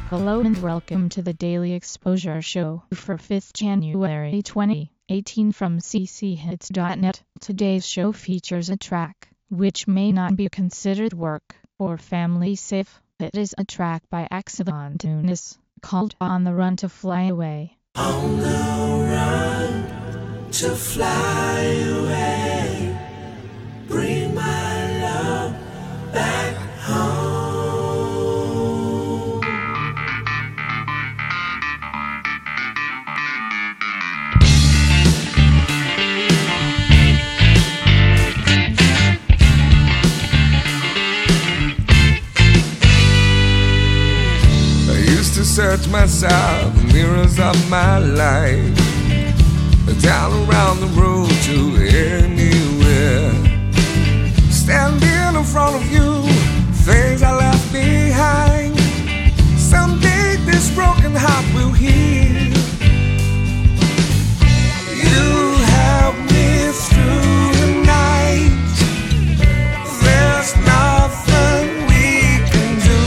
Hello and welcome to the Daily Exposure Show for 5th January 2018 from cchits.net. Today's show features a track which may not be considered work or family safe. It is a track by Axelon Tunis called On the Run to Fly Away. On the run to fly away, bring my love back home. To search myself, the mirrors of my life, down around the road to anywhere. Standing in front of you, things I left behind. Someday this broken heart will heal. You help me through the night. There's nothing we can do.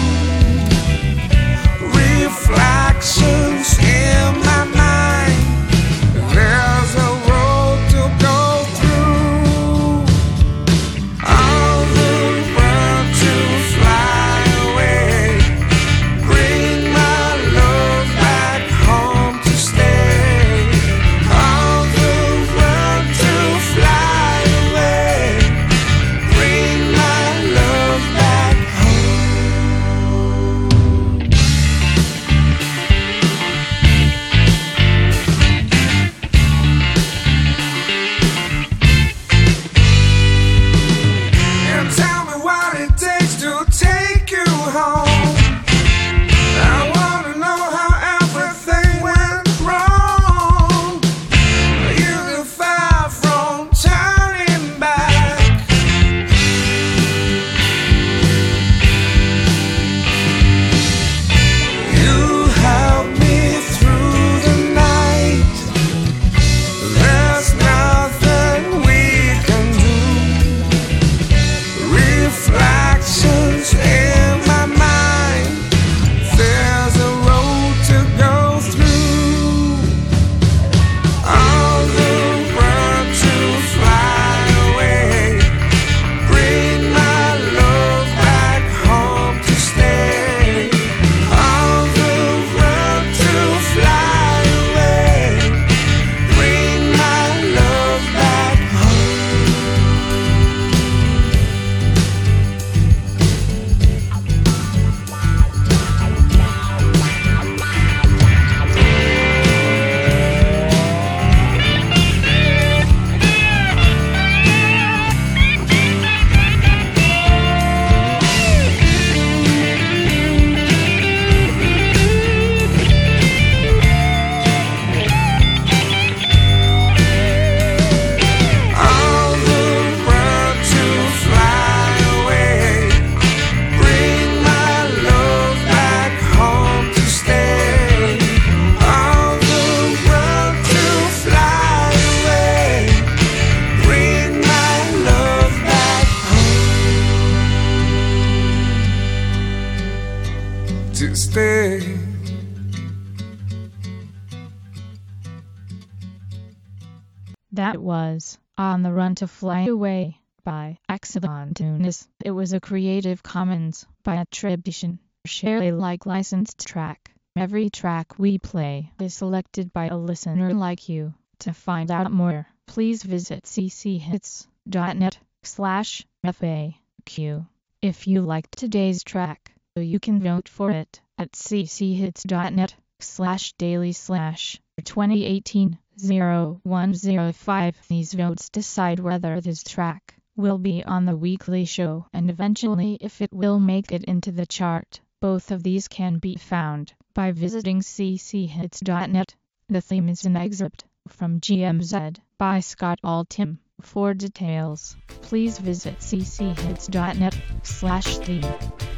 Reflections in my mind. There's a road to go through. On the run to fly away, bring my love back home to stay. On the run to fly away, bring my love back home. And tell me what it takes to take you home. I wanna know how everything went wrong. You're far from turning back. You help me through the night. There's nothing we can do. Reflections in my mind. There's a road to go through. On the run to fly away, bring my love back home to stay. On the run to fly away, bring my love back home. On the run to fly away, bring my love back home to stay. On the run to fly away, bring my love back home to stay. That was On the Run to Fly Away by Axelon Tunis. It was a Creative Commons by attribution, share Alike licensed track. Every track we play is selected by a listener like you. To find out more, please visit cchits.net/FAQ. If you liked today's track, you can vote for it at cchits.net/daily/2018-0105. These votes decide whether this track will be on the weekly show and eventually if it will make it into the chart. Both of these can be found by visiting cchits.net. The theme is an excerpt from GMZ by Scott Altham. For details, please visit cchits.net/theme.